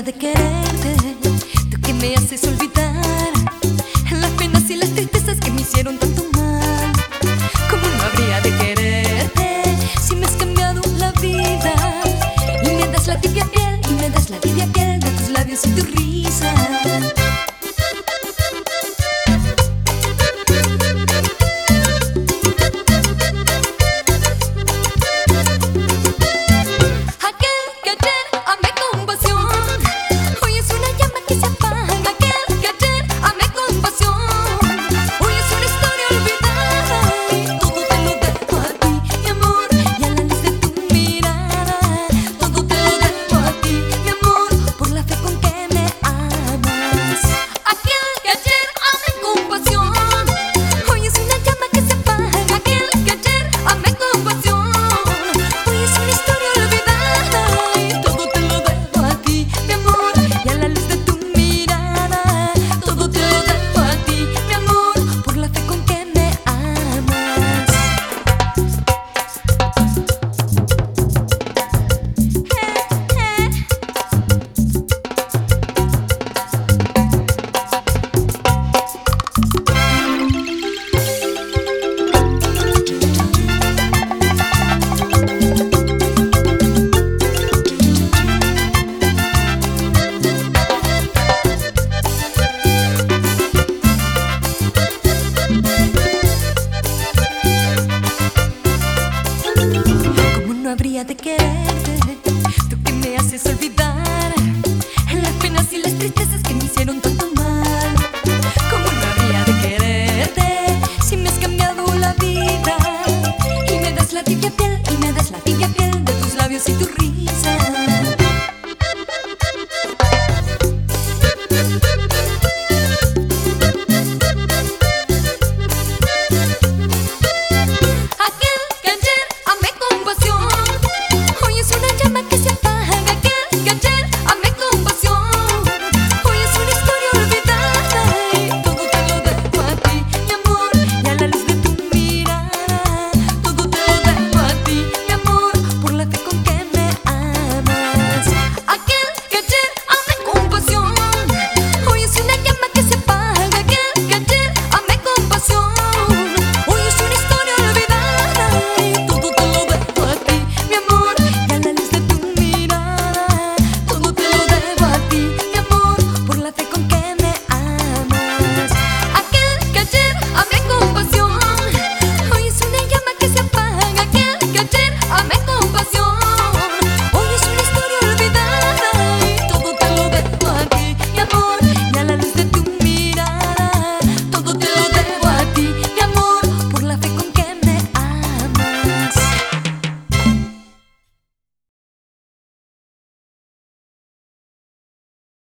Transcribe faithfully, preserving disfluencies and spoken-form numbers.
habría de quererte? Tú que me haces olvidar las penas y las tristezas que me hicieron tanto mal. ¿Cómo no habría de quererte si me has cambiado la vida? Y me das la tibia piel, y me das la tibia piel de tus labios y tu risa. Habría de querer